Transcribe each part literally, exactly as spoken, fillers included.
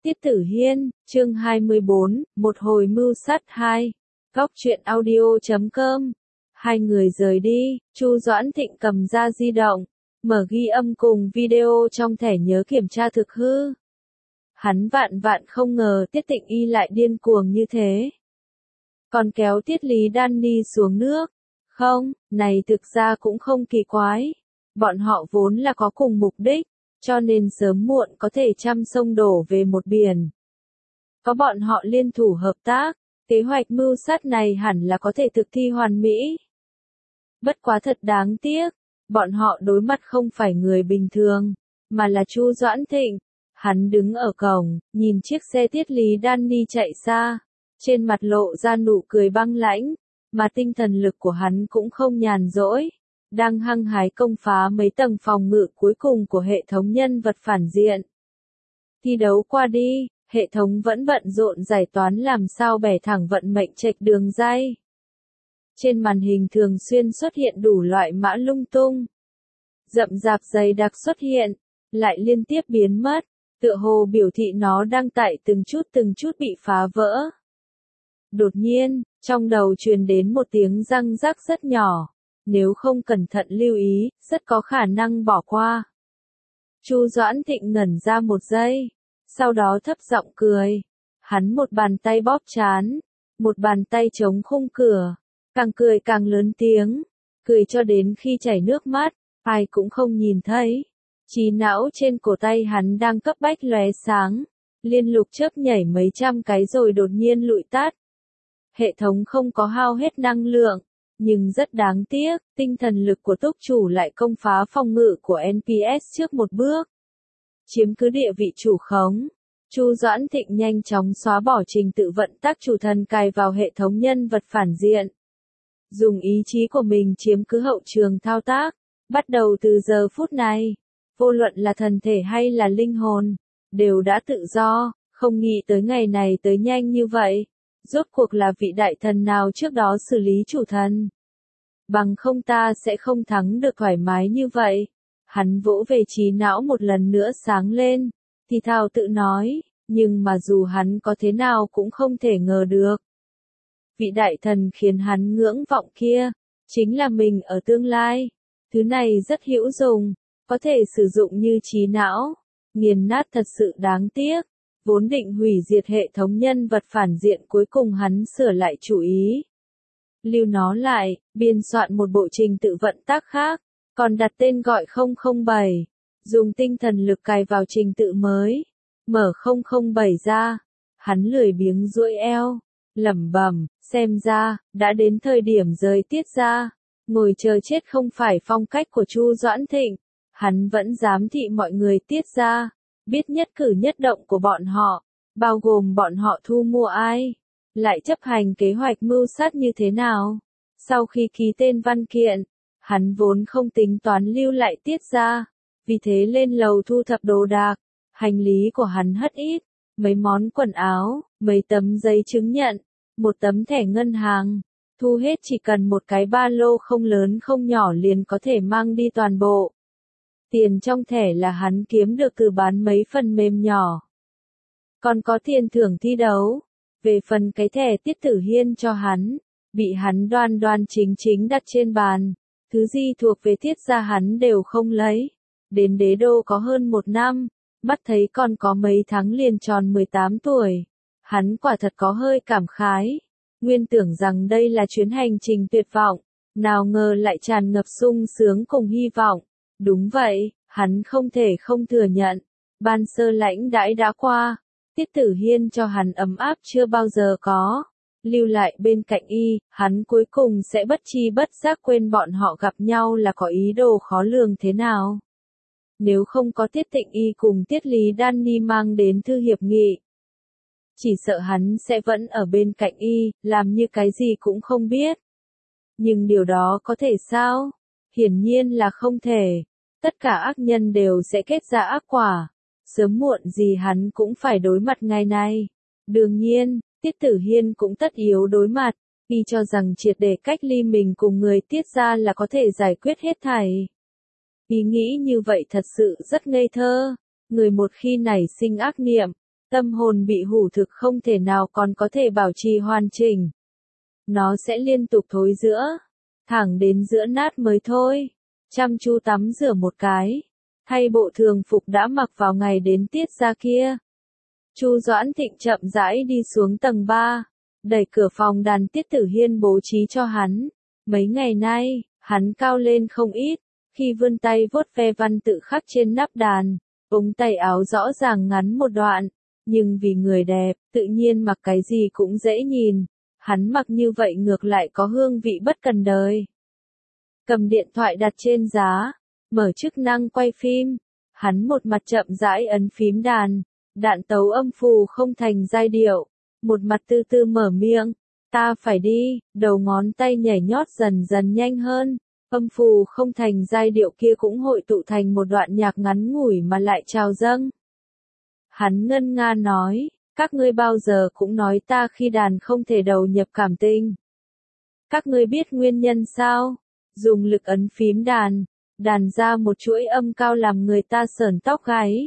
Tiết Tử Hiên, chương hai mươi bốn, một hồi mưu sát hai. Góc truyện audio chấm com. Hai người rời đi, Chu Doãn Thịnh cầm ra di động, mở ghi âm cùng video trong thẻ nhớ kiểm tra thực hư. Hắn vạn vạn không ngờ Tiết Tịnh Y lại điên cuồng như thế. Còn kéo Tiết Lý Đan Ni xuống nước. Không, này thực ra cũng không kỳ quái. Bọn họ vốn là có cùng mục đích, cho nên sớm muộn có thể trăm sông đổ về một biển. Có bọn họ liên thủ hợp tác, kế hoạch mưu sát này hẳn là có thể thực thi hoàn mỹ. Bất quá thật đáng tiếc, bọn họ đối mặt không phải người bình thường, mà là Chu Doãn Thịnh. Hắn đứng ở cổng, nhìn chiếc xe Tiết Lý Đan Ni chạy xa, trên mặt lộ ra nụ cười băng lãnh, mà tinh thần lực của hắn cũng không nhàn rỗi, đang hăng hái công phá mấy tầng phòng ngự cuối cùng của hệ thống nhân vật phản diện. Thi đấu qua đi, hệ thống vẫn bận rộn giải toán làm sao bẻ thẳng vận mệnh chệch đường ray. Trên màn hình thường xuyên xuất hiện đủ loại mã lung tung. Rậm rạp dày đặc xuất hiện, lại liên tiếp biến mất, tựa hồ biểu thị nó đang tại từng chút từng chút bị phá vỡ. Đột nhiên, trong đầu truyền đến một tiếng răng rắc rất nhỏ. Nếu không cẩn thận lưu ý, rất có khả năng bỏ qua. Chu Doãn Thịnh ngẩn ra một giây, sau đó thấp giọng cười. Hắn một bàn tay bóp trán, một bàn tay chống khung cửa, càng cười càng lớn tiếng, cười cho đến khi chảy nước mắt, ai cũng không nhìn thấy. Trí não trên cổ tay hắn đang cấp bách lóe sáng, liên lục chớp nhảy mấy trăm cái rồi đột nhiên lụi tắt. Hệ thống không có hao hết năng lượng. Nhưng rất đáng tiếc, tinh thần lực của túc chủ lại công phá phòng ngự của en pê ét trước một bước. Chiếm cứ địa vị chủ khống. Chu Doãn Thịnh nhanh chóng xóa bỏ trình tự vận tắc chủ thần cài vào hệ thống nhân vật phản diện. Dùng ý chí của mình chiếm cứ hậu trường thao tác. Bắt đầu từ giờ phút này, vô luận là thần thể hay là linh hồn, đều đã tự do, không nghĩ tới ngày này tới nhanh như vậy. Rốt cuộc là vị đại thần nào trước đó xử lý chủ thần. Bằng không ta sẽ không thắng được thoải mái như vậy. Hắn vỗ về trí não một lần nữa sáng lên, thì thào tự nói, nhưng mà dù hắn có thế nào cũng không thể ngờ được. Vị đại thần khiến hắn ngưỡng vọng kia, chính là mình ở tương lai. Thứ này rất hữu dụng, có thể sử dụng như trí não, nghiền nát thật sự đáng tiếc. Vốn định hủy diệt hệ thống nhân vật phản diện cuối cùng hắn sửa lại chủ ý. Lưu nó lại, biên soạn một bộ trình tự vận tác khác, còn đặt tên gọi không không bảy, dùng tinh thần lực cài vào trình tự mới, mở không không bảy ra, hắn lười biếng duỗi eo, lẩm bẩm, xem ra, đã đến thời điểm rời tiết ra, ngồi chờ chết không phải phong cách của Chu Doãn Thịnh, hắn vẫn dám thị mọi người tiết ra. Biết nhất cử nhất động của bọn họ, bao gồm bọn họ thu mua ai, lại chấp hành kế hoạch mưu sát như thế nào. Sau khi ký tên văn kiện, hắn vốn không tính toán lưu lại tiết ra, vì thế lên lầu thu thập đồ đạc, hành lý của hắn hất ít, mấy món quần áo, mấy tấm giấy chứng nhận, một tấm thẻ ngân hàng, thu hết chỉ cần một cái ba lô không lớn không nhỏ liền có thể mang đi toàn bộ. Tiền trong thẻ là hắn kiếm được từ bán mấy phần mềm nhỏ. Còn có tiền thưởng thi đấu. Về phần cái thẻ Tiết Tử Hiên cho hắn, bị hắn đoan đoan chính chính đặt trên bàn. Thứ gì thuộc về Tiết gia hắn đều không lấy. Đến đế đô có hơn một năm, mắt thấy còn có mấy tháng liền tròn mười tám tuổi. Hắn quả thật có hơi cảm khái. Nguyên tưởng rằng đây là chuyến hành trình tuyệt vọng, nào ngờ lại tràn ngập sung sướng cùng hy vọng. Đúng vậy, hắn không thể không thừa nhận. Ban sơ lãnh đãi đã qua. Tiết Tử Hiên cho hắn ấm áp chưa bao giờ có. Lưu lại bên cạnh y, hắn cuối cùng sẽ bất chi bất giác quên bọn họ gặp nhau là có ý đồ khó lường thế nào. Nếu không có Tiết Tịnh Y cùng Tiết Lý Đan Ni mang đến thư hiệp nghị, chỉ sợ hắn sẽ vẫn ở bên cạnh y, làm như cái gì cũng không biết. Nhưng điều đó có thể sao? Hiển nhiên là không thể. Tất cả ác nhân đều sẽ kết ra ác quả. Sớm muộn gì hắn cũng phải đối mặt ngày này. Đương nhiên, Tiết Tử Hiên cũng tất yếu đối mặt. Y cho rằng triệt để cách ly mình cùng người Tiết gia là có thể giải quyết hết thảy. Ý nghĩ như vậy thật sự rất ngây thơ. Người một khi nảy sinh ác niệm, Tâm hồn bị hủ thực không thể nào còn có thể bảo trì hoàn chỉnh. Nó sẽ liên tục thối rữa, thẳng đến rữa nát mới thôi. Chăm chú tắm rửa một cái, thay bộ thường phục đã mặc vào ngày đến tiết ra kia. Chu Doãn Thịnh chậm rãi đi xuống tầng ba, đẩy cửa phòng đàn Tiết Tử Hiên bố trí cho hắn. Mấy ngày nay, hắn cao lên không ít, khi vươn tay vuốt ve văn tự khắc trên nắp đàn, ống tay áo rõ ràng ngắn một đoạn, nhưng vì người đẹp, tự nhiên mặc cái gì cũng dễ nhìn, hắn mặc như vậy ngược lại có hương vị bất cần đời. Cầm điện thoại đặt trên giá, mở chức năng quay phim, hắn một mặt chậm rãi ấn phím đàn, đạn tấu âm phù không thành giai điệu, một mặt từ từ mở miệng, ta phải đi, đầu ngón tay nhảy nhót dần dần nhanh hơn, âm phù không thành giai điệu kia cũng hội tụ thành một đoạn nhạc ngắn ngủi mà lại trào dâng. Hắn ngân nga nói, các ngươi bao giờ cũng nói ta khi đàn không thể đầu nhập cảm tình. Các ngươi biết nguyên nhân sao? Dùng lực ấn phím đàn, đàn ra một chuỗi âm cao làm người ta sởn tóc gáy.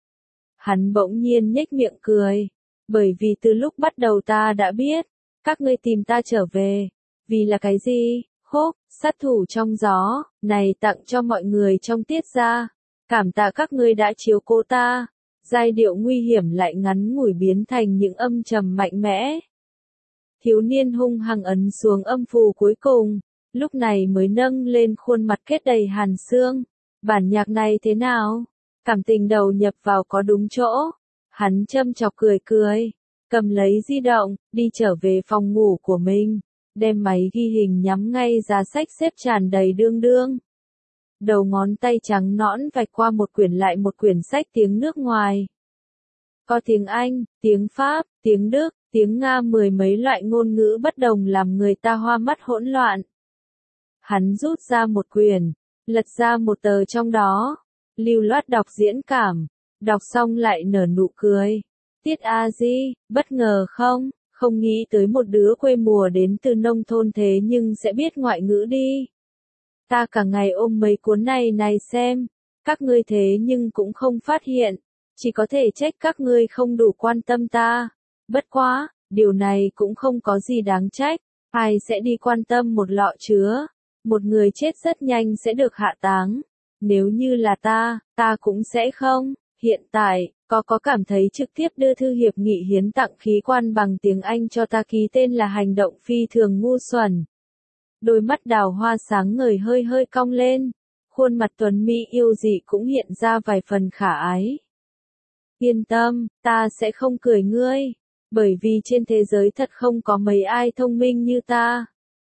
Hắn bỗng nhiên nhếch miệng cười, bởi vì từ lúc bắt đầu ta đã biết, các ngươi tìm ta trở về, vì là cái gì? Khúc, sát thủ trong gió, này tặng cho mọi người trong tiết ra, cảm tạ các ngươi đã chiếu cố ta. Giai điệu nguy hiểm lại ngắn ngủi biến thành những âm trầm mạnh mẽ. Thiếu niên hung hăng ấn xuống âm phù cuối cùng, lúc này mới nâng lên khuôn mặt kết đầy hàn xương. Bản nhạc này thế nào? Cảm tình đầu nhập vào có đúng chỗ. Hắn châm chọc cười cười, cầm lấy di động, đi trở về phòng ngủ của mình, đem máy ghi hình nhắm ngay giá sách xếp tràn đầy đương đương. Đầu ngón tay trắng nõn vạch qua một quyển lại một quyển sách tiếng nước ngoài. Có tiếng Anh, tiếng Pháp, tiếng Đức, tiếng Nga, mười mấy loại ngôn ngữ bất đồng làm người ta hoa mắt hỗn loạn. Hắn rút ra một quyển, lật ra một tờ trong đó, lưu loát đọc diễn cảm, đọc xong lại nở nụ cười. Tiết A Di, bất ngờ không? Không nghĩ tới một đứa quê mùa đến từ nông thôn thế nhưng sẽ biết ngoại ngữ đi. Ta cả ngày ôm mấy cuốn này này xem, các ngươi thế nhưng cũng không phát hiện, chỉ có thể trách các ngươi không đủ quan tâm ta. Bất quá, điều này cũng không có gì đáng trách, ai sẽ đi quan tâm một lọ chứa, một người chết rất nhanh sẽ được hạ táng. Nếu như là ta, ta cũng sẽ không. Hiện tại, có có cảm thấy trực tiếp đưa thư hiệp nghị hiến tặng khí quan bằng tiếng Anh cho ta ký tên là hành động phi thường ngu xuẩn. Đôi mắt đào hoa sáng ngời hơi hơi cong lên, khuôn mặt tuấn mỹ yêu dị cũng hiện ra vài phần khả ái. Yên tâm, ta sẽ không cười ngươi, bởi vì trên thế giới thật không có mấy ai thông minh như ta.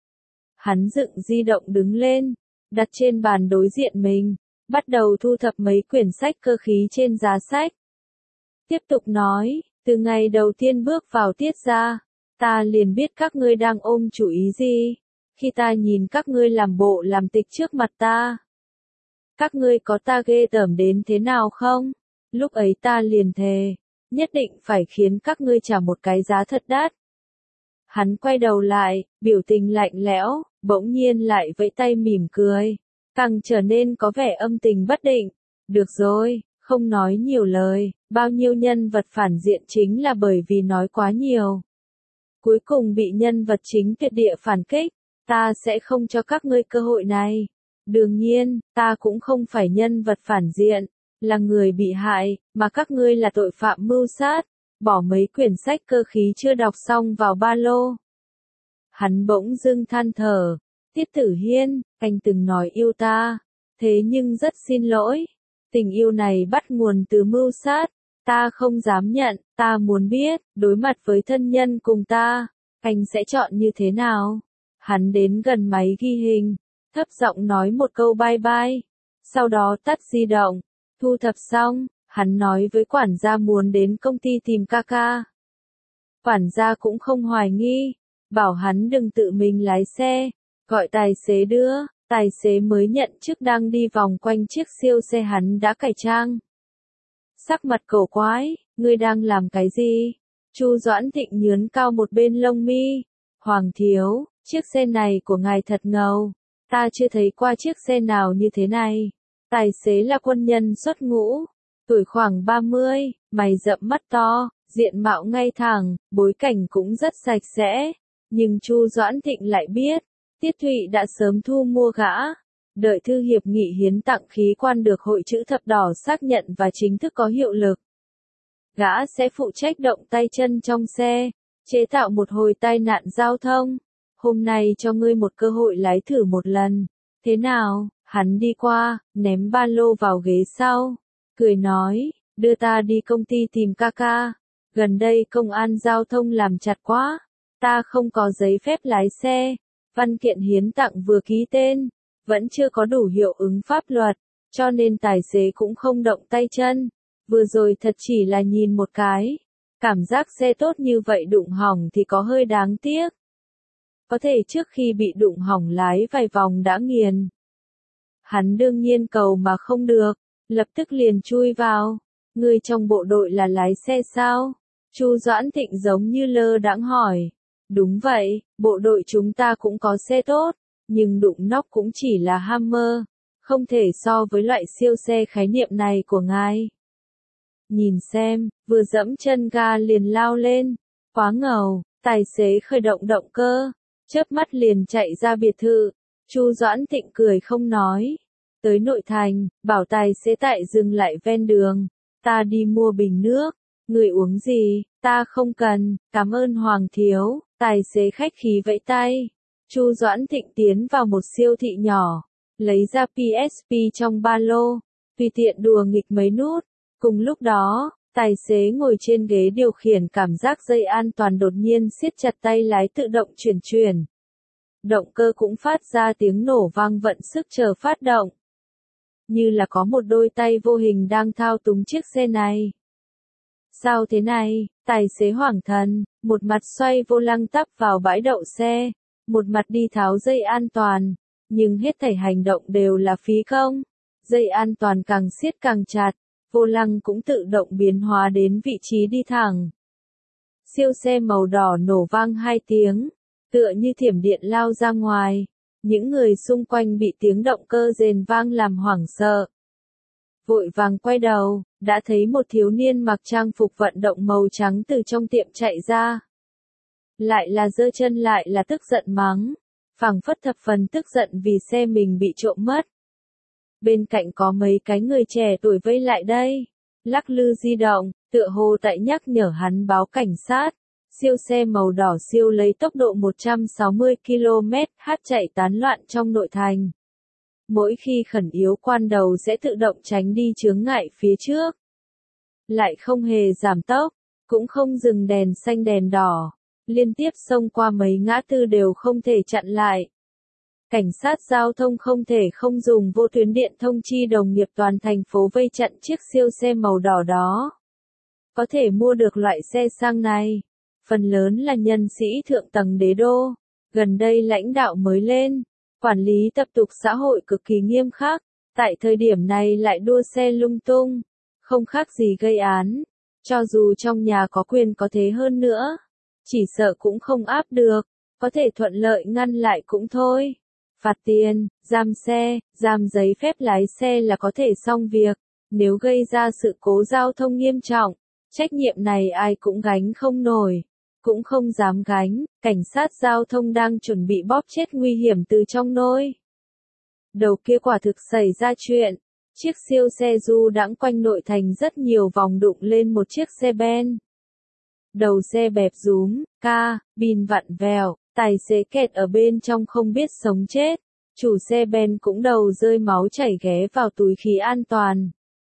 Hắn dựng di động đứng lên, đặt trên bàn đối diện mình, bắt đầu thu thập mấy quyển sách cơ khí trên giá sách. Tiếp tục nói, từ ngày đầu tiên bước vào tiết ra, ta liền biết các ngươi đang ôm chủ ý gì. Khi ta nhìn các ngươi làm bộ làm tịch trước mặt ta, các ngươi có ta ghê tởm đến thế nào không? Lúc ấy ta liền thề, nhất định phải khiến các ngươi trả một cái giá thật đắt. Hắn quay đầu lại, biểu tình lạnh lẽo, bỗng nhiên lại vẫy tay mỉm cười, càng trở nên có vẻ âm tình bất định. Được rồi, không nói nhiều lời, bao nhiêu nhân vật phản diện chính là bởi vì nói quá nhiều. Cuối cùng bị nhân vật chính tuyệt địa phản kích. Ta sẽ không cho các ngươi cơ hội này. Đương nhiên, ta cũng không phải nhân vật phản diện, là người bị hại, mà các ngươi là tội phạm mưu sát, bỏ mấy quyển sách cơ khí chưa đọc xong vào ba lô. Hắn bỗng dưng than thở, Tiết Tử Hiên, anh từng nói yêu ta, thế nhưng rất xin lỗi, tình yêu này bắt nguồn từ mưu sát, ta không dám nhận, ta muốn biết, đối mặt với thân nhân cùng ta, anh sẽ chọn như thế nào? Hắn đến gần máy ghi hình, thấp giọng nói một câu bye bye, sau đó tắt di động, thu thập xong, hắn nói với quản gia muốn đến công ty tìm ca ca. Quản gia cũng không hoài nghi, bảo hắn đừng tự mình lái xe, gọi tài xế đưa, tài xế mới nhận chức đang đi vòng quanh chiếc siêu xe hắn đã cải trang. Sắc mặt cổ quái, ngươi đang làm cái gì? Chu Doãn Thịnh nhướn cao một bên lông mi, Hoàng thiếu, chiếc xe này của ngài thật ngầu, ta chưa thấy qua chiếc xe nào như thế này. Tài xế là quân nhân xuất ngũ, tuổi khoảng ba mươi, mày rậm mắt to, diện mạo ngay thẳng, bối cảnh cũng rất sạch sẽ. Nhưng Chu Doãn Thịnh lại biết, Tiết Thụy đã sớm thu mua gã. Đợi thư hiệp nghị hiến tặng khí quan được Hội Chữ Thập Đỏ xác nhận và chính thức có hiệu lực. Gã sẽ phụ trách động tay chân trong xe, chế tạo một hồi tai nạn giao thông. Hôm nay cho ngươi một cơ hội lái thử một lần. Thế nào? Hắn đi qua, ném ba lô vào ghế sau. Cười nói, đưa ta đi công ty tìm ca ca. Gần đây công an giao thông làm chặt quá. Ta không có giấy phép lái xe. Văn kiện hiến tặng vừa ký tên. Vẫn chưa có đủ hiệu ứng pháp luật. Cho nên tài xế cũng không động tay chân. Vừa rồi thật chỉ là nhìn một cái. Cảm giác xe tốt như vậy đụng hỏng thì có hơi đáng tiếc. Có thể trước khi bị đụng hỏng lái vài vòng đã nghiền. Hắn đương nhiên cầu mà không được, lập tức liền chui vào. Ngươi trong bộ đội là lái xe sao? Chu Doãn Thịnh giống như lơ đãng hỏi. Đúng vậy, bộ đội chúng ta cũng có xe tốt, nhưng đụng nóc cũng chỉ là Hammer, không thể so với loại siêu xe khái niệm này của ngài. Nhìn xem, vừa dẫm chân ga liền lao lên, quá ngầu, tài xế khởi động động cơ, chớp mắt liền chạy ra biệt thự. Chu Doãn Thịnh cười không nói. Tới nội thành, bảo tài xế tại dừng lại ven đường. Ta đi mua bình nước. Người uống gì? Ta không cần, cảm ơn Hoàng thiếu. Tài xế khách khí vẫy tay. Chu Doãn Thịnh tiến vào một siêu thị nhỏ, lấy ra pê ét pê trong ba lô, tùy tiện đùa nghịch mấy nút. Cùng lúc đó, tài xế ngồi trên ghế điều khiển cảm giác dây an toàn đột nhiên siết chặt tay lái tự động chuyển chuyển. Động cơ cũng phát ra tiếng nổ vang vận sức chờ phát động. Như là có một đôi tay vô hình đang thao túng chiếc xe này. Sao thế này? Tài xế hoảng thần, một mặt xoay vô lăng tắp vào bãi đậu xe, một mặt đi tháo dây an toàn, nhưng hết thảy hành động đều là phí công. Dây an toàn càng siết càng chặt, vô lăng cũng tự động biến hóa đến vị trí đi thẳng. Siêu xe màu đỏ nổ vang hai tiếng, tựa như thiểm điện lao ra ngoài. Những người xung quanh bị tiếng động cơ rền vang làm hoảng sợ. Vội vàng quay đầu, đã thấy một thiếu niên mặc trang phục vận động màu trắng từ trong tiệm chạy ra. Lại là giơ chân lại là tức giận mắng, phảng phất thập phần tức giận vì xe mình bị trộm mất. Bên cạnh có mấy cái người trẻ tuổi vây lại đây, lắc lư di động, tựa hồ tại nhắc nhở hắn báo cảnh sát. Siêu xe màu đỏ siêu lấy tốc độ một trăm sáu mươi ki lô mét h chạy tán loạn trong nội thành. Mỗi khi khẩn yếu quan đầu sẽ tự động tránh đi chướng ngại phía trước. Lại không hề giảm tốc, cũng không dừng đèn xanh đèn đỏ, liên tiếp xông qua mấy ngã tư đều không thể chặn lại. Cảnh sát giao thông không thể không dùng vô tuyến điện thông chi đồng nghiệp toàn thành phố vây chặn chiếc siêu xe màu đỏ đó. Có thể mua được loại xe sang này, phần lớn là nhân sĩ thượng tầng đế đô, gần đây lãnh đạo mới lên, quản lý tập tục xã hội cực kỳ nghiêm khắc, tại thời điểm này lại đua xe lung tung, không khác gì gây án, cho dù trong nhà có quyền có thế hơn nữa, chỉ sợ cũng không áp được, có thể thuận lợi ngăn lại cũng thôi. Phạt tiền, giam xe, giam giấy phép lái xe là có thể xong việc, nếu gây ra sự cố giao thông nghiêm trọng, trách nhiệm này ai cũng gánh không nổi. Cũng không dám gánh, cảnh sát giao thông đang chuẩn bị bóp chết nguy hiểm từ trong nôi. Đầu kia quả thực xảy ra chuyện, chiếc siêu xe du đãng quanh nội thành rất nhiều vòng đụng lên một chiếc xe ben. Đầu xe bẹp rúm, ca, bin vặn vẹo, tài xế kẹt ở bên trong không biết sống chết, chủ xe ben cũng đầu rơi máu chảy ghé vào túi khí an toàn.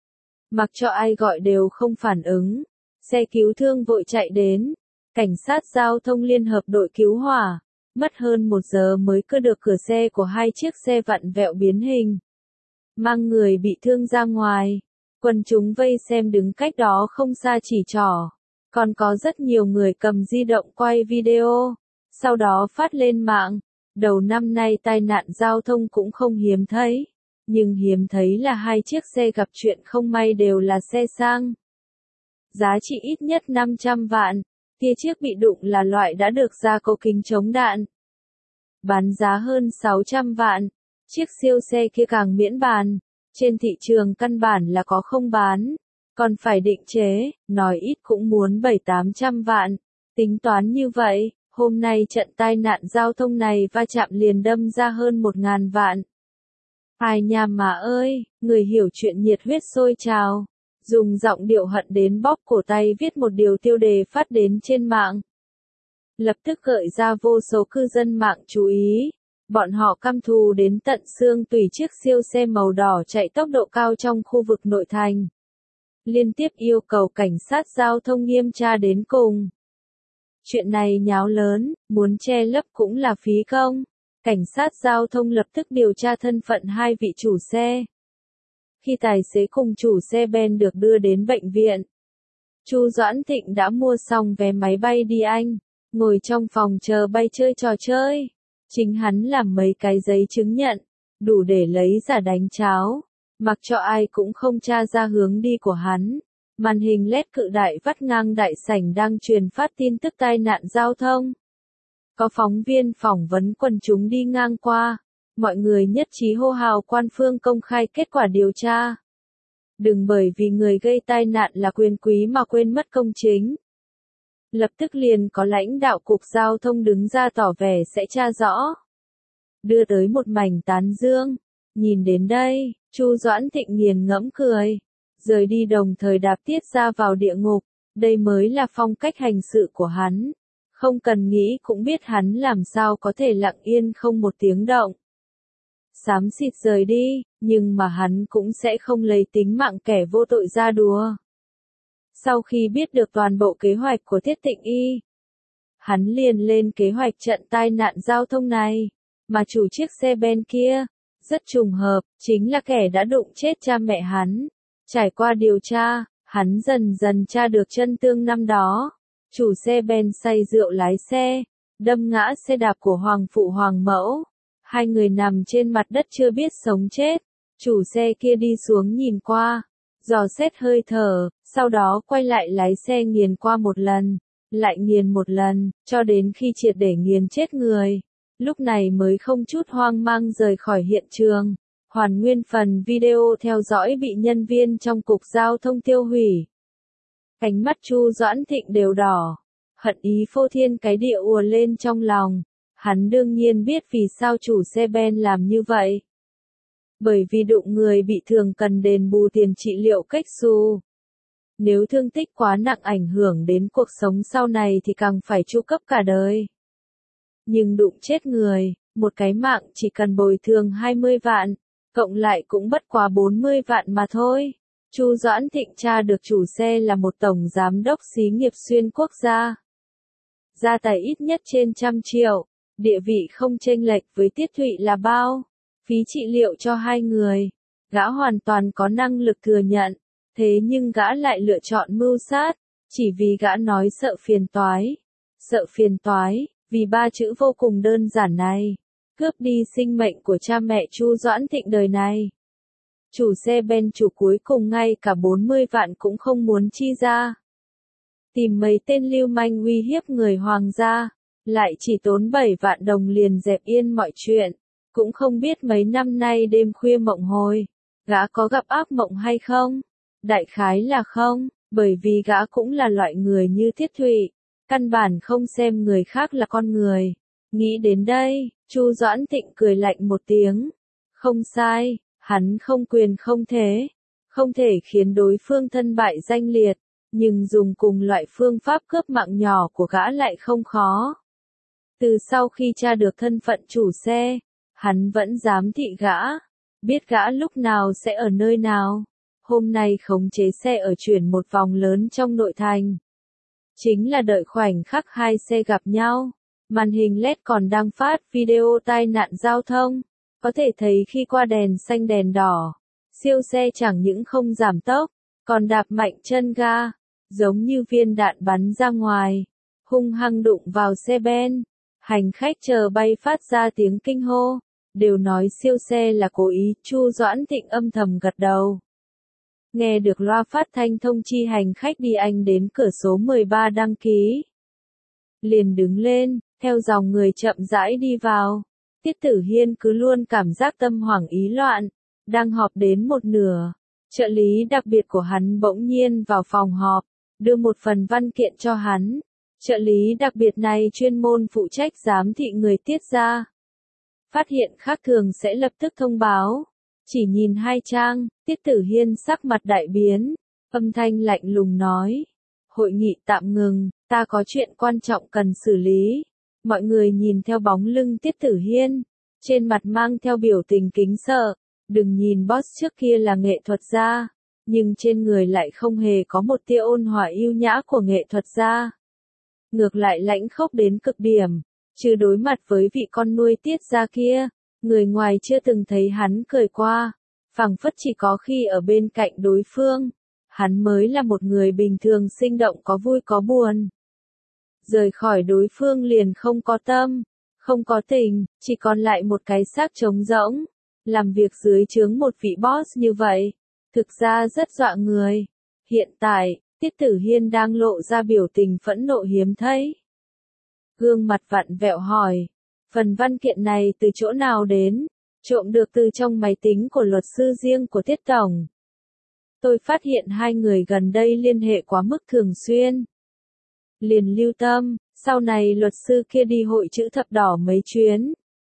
Mặc cho ai gọi đều không phản ứng, xe cứu thương vội chạy đến. Cảnh sát giao thông liên hợp đội cứu hỏa, mất hơn một giờ mới cưa được cửa xe của hai chiếc xe vặn vẹo biến hình. Mang người bị thương ra ngoài, quần chúng vây xem đứng cách đó không xa chỉ trỏ. Còn có rất nhiều người cầm di động quay video, sau đó phát lên mạng. Đầu năm nay tai nạn giao thông cũng không hiếm thấy, nhưng hiếm thấy là hai chiếc xe gặp chuyện không may đều là xe sang. Giá trị ít nhất năm trăm vạn. Kia chiếc bị đụng là loại đã được gia cố kính chống đạn. Bán giá hơn sáu trăm vạn. Chiếc siêu xe kia càng miễn bàn. Trên thị trường căn bản là có không bán. còn phải định chế, nói ít cũng muốn bảy tám trăm vạn. Tính toán như vậy, hôm nay trận tai nạn giao thông này va chạm liền đâm ra hơn một ngàn vạn. Ai nha mà ơi, người hiểu chuyện nhiệt huyết sôi trào, dùng giọng điệu hận đến bóp cổ tay viết một điều tiêu đề phát đến trên mạng. Lập tức gợi ra vô số cư dân mạng chú ý. Bọn họ căm thù đến tận xương tùy chiếc siêu xe màu đỏ chạy tốc độ cao trong khu vực nội thành. Liên tiếp yêu cầu cảnh sát giao thông nghiêm tra đến cùng. Chuyện này nháo lớn, muốn che lấp cũng là phí công. Cảnh sát giao thông lập tức điều tra thân phận hai vị chủ xe. Khi tài xế cùng chủ xe Ben được đưa đến bệnh viện, Chu Doãn Thịnh đã mua xong vé máy bay đi Anh, ngồi trong phòng chờ bay chơi trò chơi. Chính hắn làm mấy cái giấy chứng nhận, đủ để lấy giả đánh cháo, mặc cho ai cũng không tra ra hướng đi của hắn. Màn hình led cự đại vắt ngang đại sảnh đang truyền phát tin tức tai nạn giao thông. Có phóng viên phỏng vấn quần chúng đi ngang qua, mọi người nhất trí hô hào quan phương công khai kết quả điều tra. Đừng bởi vì người gây tai nạn là quyền quý mà quên mất công chính. Lập tức liền có lãnh đạo cục giao thông đứng ra tỏ vẻ sẽ tra rõ. Đưa tới một mảnh tán dương. Nhìn đến đây, Chu Doãn Thịnh nghiền ngẫm cười. Rời đi đồng thời đạp tiết ra vào địa ngục. Đây mới là phong cách hành sự của hắn. Không cần nghĩ cũng biết hắn làm sao có thể lặng yên không một tiếng động. Xám xịt rời đi, nhưng mà hắn cũng sẽ không lấy tính mạng kẻ vô tội ra đùa. Sau khi biết được toàn bộ kế hoạch của Thiết Tịnh Y, hắn liền lên kế hoạch trận tai nạn giao thông này, mà chủ chiếc xe Ben kia, rất trùng hợp, chính là kẻ đã đụng chết cha mẹ hắn. Trải qua điều tra, hắn dần dần tra được chân tương năm đó. Chủ xe Ben say rượu lái xe, đâm ngã xe đạp của Hoàng phụ Hoàng mẫu. Hai người nằm trên mặt đất chưa biết sống chết. Chủ xe kia đi xuống nhìn qua, dò xét hơi thở, sau đó quay lại lái xe nghiền qua một lần, lại nghiền một lần, cho đến khi triệt để nghiền chết người. Lúc này mới không chút hoang mang rời khỏi hiện trường. Hoàn nguyên phần video theo dõi bị nhân viên trong cục giao thông tiêu hủy. Ánh mắt Chu Doãn Thịnh đều đỏ, hận ý phô thiên cái địa ùa lên trong lòng. Hắn đương nhiên biết vì sao chủ xe Ben làm như vậy. Bởi vì đụng người bị thương cần đền bù tiền trị liệu cách xù. Nếu thương tích quá nặng ảnh hưởng đến cuộc sống sau này thì càng phải chu cấp cả đời. Nhưng đụng chết người, một cái mạng chỉ cần bồi thường hai mươi vạn, cộng lại cũng bất quá bốn mươi vạn mà thôi. Chu Doãn Thịnh tra được chủ xe là một tổng giám đốc xí nghiệp xuyên quốc gia. Gia tài ít nhất trên trăm triệu, địa vị không chênh lệch với Tiết Thụy là bao. Phí trị liệu cho hai người, gã hoàn toàn có năng lực thừa nhận, thế nhưng gã lại lựa chọn mưu sát, chỉ vì gã nói sợ phiền toái. Sợ phiền toái, vì ba chữ vô cùng đơn giản này, cướp đi sinh mệnh của cha mẹ Chu Doãn Thịnh đời này. Chủ xe Ben chủ cuối cùng ngay cả bốn mươi vạn cũng không muốn chi ra. Tìm mấy tên lưu manh uy hiếp người hoàng gia, lại chỉ tốn bảy vạn đồng liền dẹp yên mọi chuyện. Cũng không biết mấy năm nay đêm khuya mộng hồi, gã có gặp ác mộng hay không? Đại khái là không, bởi vì gã cũng là loại người như Thiết Thụy, căn bản không xem người khác là con người. Nghĩ đến đây, Chu Doãn Thịnh cười lạnh một tiếng. Không sai, hắn không quyền không thế, không thể khiến đối phương thân bại danh liệt, nhưng dùng cùng loại phương pháp cướp mạng nhỏ của gã lại không khó. Từ sau khi tra được thân phận chủ xe, hắn vẫn dám thị gã, biết gã lúc nào sẽ ở nơi nào. Hôm nay khống chế xe ở chuyển một vòng lớn trong nội thành. Chính là đợi khoảnh khắc hai xe gặp nhau. Màn hình led còn đang phát video tai nạn giao thông. Có thể thấy khi qua đèn xanh đèn đỏ, siêu xe chẳng những không giảm tốc, còn đạp mạnh chân ga, giống như viên đạn bắn ra ngoài, hung hăng đụng vào xe Ben. Hành khách chờ bay phát ra tiếng kinh hô, đều nói siêu xe là cố ý. Chu Doãn Thịnh âm thầm gật đầu. Nghe được loa phát thanh thông chi hành khách đi Anh đến cửa số mười ba đăng ký. Liền đứng lên, theo dòng người chậm rãi đi vào. Tiết Tử Hiên cứ luôn cảm giác tâm hoảng ý loạn, đang họp đến một nửa, Trợ lý đặc biệt của hắn bỗng nhiên vào phòng họp, đưa một phần văn kiện cho hắn. Trợ lý đặc biệt này chuyên môn phụ trách giám thị người tiết ra. Phát hiện khác thường sẽ lập tức thông báo. Chỉ nhìn hai trang, Tiết Tử Hiên sắc mặt đại biến, âm thanh lạnh lùng nói. Hội nghị tạm ngừng, ta có chuyện quan trọng cần xử lý. Mọi người nhìn theo bóng lưng Tiết Tử Hiên, trên mặt mang theo biểu tình kính sợ. Đừng nhìn boss trước kia là nghệ thuật gia, nhưng trên người lại không hề có một tia ôn hòa yêu nhã của nghệ thuật gia. Ngược lại lãnh khốc đến cực điểm, trừ đối mặt với vị con nuôi Tiết gia kia, người ngoài chưa từng thấy hắn cười qua, phảng phất chỉ có khi ở bên cạnh đối phương, hắn mới là một người bình thường sinh động có vui có buồn. Rời khỏi đối phương liền không có tâm, không có tình, chỉ còn lại một cái xác trống rỗng. Làm việc dưới trướng một vị boss như vậy, thực ra rất dọa người. Hiện tại, Tiết Tử Hiên đang lộ ra biểu tình phẫn nộ hiếm thấy. Gương mặt vặn vẹo hỏi, phần văn kiện này từ chỗ nào đến? Trộm được từ trong máy tính của luật sư riêng của Tiết Tổng. Tôi phát hiện hai người gần đây liên hệ quá mức thường xuyên. Liền lưu tâm, sau này luật sư kia đi hội chữ thập đỏ mấy chuyến.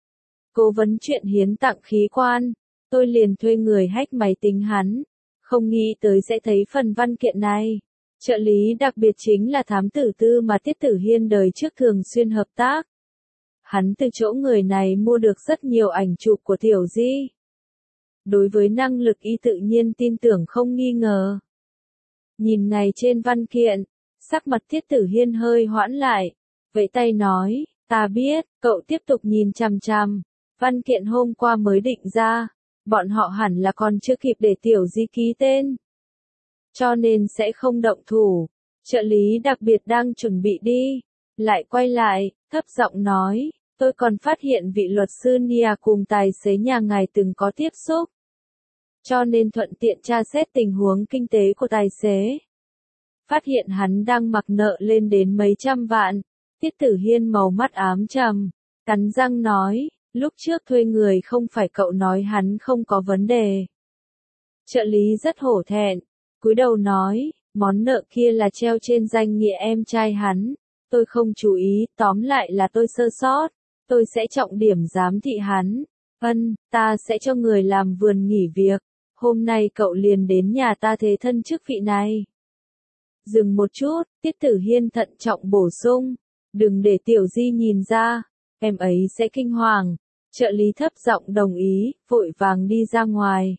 Cố vấn chuyện hiến tặng khí quan, tôi liền thuê người hack máy tính hắn, không nghĩ tới sẽ thấy phần văn kiện này. Trợ lý đặc biệt chính là thám tử tư mà Tiết Tử Hiên đời trước thường xuyên hợp tác. Hắn từ chỗ người này mua được rất nhiều ảnh chụp của Tiểu Di. Đối với năng lực y tự nhiên tin tưởng không nghi ngờ. Nhìn ngày trên văn kiện, sắc mặt Tiết Tử Hiên hơi hoãn lại, vẫy tay nói, ta biết, cậu tiếp tục nhìn chằm chằm. Văn kiện hôm qua mới định ra, bọn họ hẳn là còn chưa kịp để Tiểu Di ký tên. Cho nên sẽ không động thủ. Trợ lý đặc biệt đang chuẩn bị đi, lại quay lại, thấp giọng nói, tôi còn phát hiện vị luật sư Nia cùng tài xế nhà ngài từng có tiếp xúc. Cho nên thuận tiện tra xét tình huống kinh tế của tài xế. Phát hiện hắn đang mặc nợ lên đến mấy trăm vạn. Tiết Tử Hiên màu mắt ám trầm, cắn răng nói. Lúc trước thuê người không phải cậu nói hắn không có vấn đề. Trợ lý rất hổ thẹn, cúi đầu nói, món nợ kia là treo trên danh nghĩa em trai hắn, tôi không chú ý, tóm lại là tôi sơ sót, tôi sẽ trọng điểm giám thị hắn. Ân, ta sẽ cho người làm vườn nghỉ việc, hôm nay cậu liền đến nhà ta thế thân chức vị này. Dừng một chút, Tiết Tử Hiên thận trọng bổ sung, đừng để Tiểu Di nhìn ra. Em ấy sẽ kinh hoàng. Trợ lý thấp giọng đồng ý, vội vàng đi ra ngoài.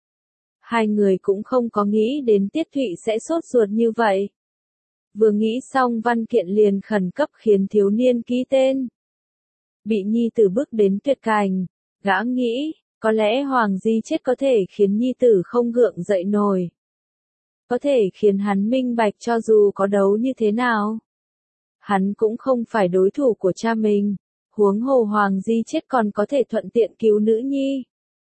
Hai người cũng không có nghĩ đến Tiết Thụy sẽ sốt ruột như vậy. Vừa nghĩ xong văn kiện liền khẩn cấp khiến thiếu niên ký tên. Bị nhi tử bước đến tuyệt cảnh, gã nghĩ, có lẽ Hoàng Di chết có thể khiến nhi tử không gượng dậy nổi. Có thể khiến hắn minh bạch cho dù có đấu như thế nào. Hắn cũng không phải đối thủ của cha mình. Huống hồ Hoàng Di chết còn có thể thuận tiện cứu nữ nhi.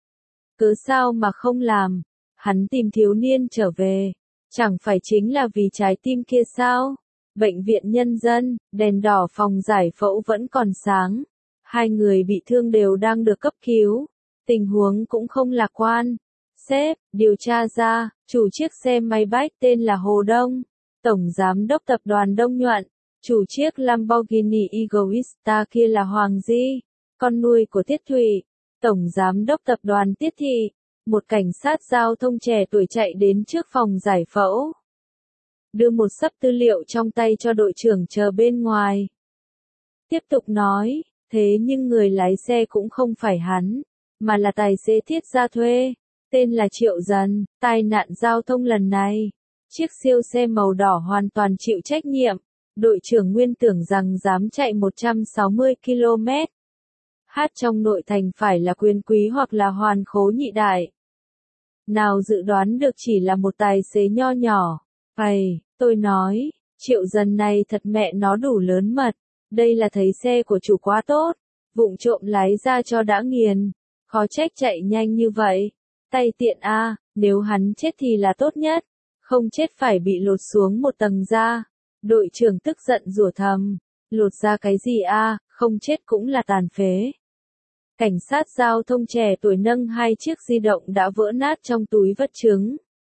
Cớ sao mà không làm? Hắn tìm thiếu niên trở về. Chẳng phải chính là vì trái tim kia sao? Bệnh viện nhân dân, đèn đỏ phòng giải phẫu vẫn còn sáng. Hai người bị thương đều đang được cấp cứu. Tình huống cũng không lạc quan. Sếp, điều tra ra, chủ chiếc xe máy bách tên là Hồ Đông. Tổng giám đốc tập đoàn Đông Nhuận. Chủ chiếc Lamborghini Egoista kia là Hoàng Di, con nuôi của Tiết Thụy, tổng giám đốc tập đoàn Tiết Thị. Một cảnh sát giao thông trẻ tuổi chạy đến trước phòng giải phẫu. Đưa một xấp tư liệu trong tay cho đội trưởng chờ bên ngoài. Tiếp tục nói, thế nhưng người lái xe cũng không phải hắn, mà là tài xế Tiết gia thuê, tên là Triệu Dần. Tai nạn giao thông lần này, chiếc siêu xe màu đỏ hoàn toàn chịu trách nhiệm. Đội trưởng nguyên tưởng rằng dám chạy một trăm sáu mươi ki lô mét. Hát trong nội thành phải là quyền quý hoặc là hoàn khố nhị đại. Nào dự đoán được chỉ là một tài xế nho nhỏ. Ây, tôi nói, Triệu Dần này thật mẹ nó đủ lớn mật. Đây là thấy xe của chủ quá tốt. Vụng trộm lái ra cho đã nghiền. Khó trách chạy nhanh như vậy. Tay tiện a, nếu hắn chết thì là tốt nhất. Không chết phải bị lột xuống một tầng da. Đội trưởng tức giận rủa thầm, lột ra cái gì a, không chết cũng là tàn phế. Cảnh sát giao thông trẻ tuổi nâng hai chiếc di động đã vỡ nát trong túi vật chứng.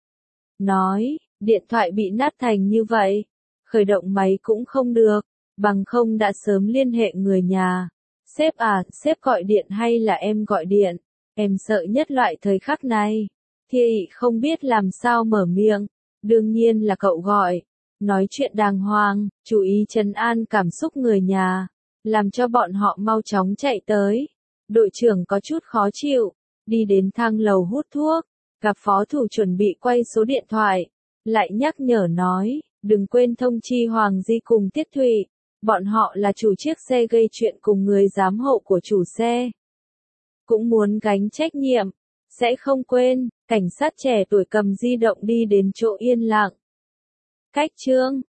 nói, điện thoại bị nát thành như vậy, khởi động máy cũng không được, bằng không đã sớm liên hệ người nhà. Sếp à, sếp gọi điện hay là em gọi điện? Em sợ nhất loại thời khắc này. Thia ị không biết làm sao mở miệng, đương nhiên là cậu gọi. Nói chuyện đàng hoàng, chú ý trấn an cảm xúc người nhà, làm cho bọn họ mau chóng chạy tới. Đội trưởng có chút khó chịu, đi đến thang lầu hút thuốc, gặp phó thủ chuẩn bị quay số điện thoại, lại nhắc nhở nói, đừng quên thông chi Hoàng Di cùng Tiết Thụy, bọn họ là chủ chiếc xe gây chuyện cùng người giám hộ của chủ xe. Cũng muốn gánh trách nhiệm, sẽ không quên, cảnh sát trẻ tuổi cầm di động đi đến chỗ yên lặng. Cách chương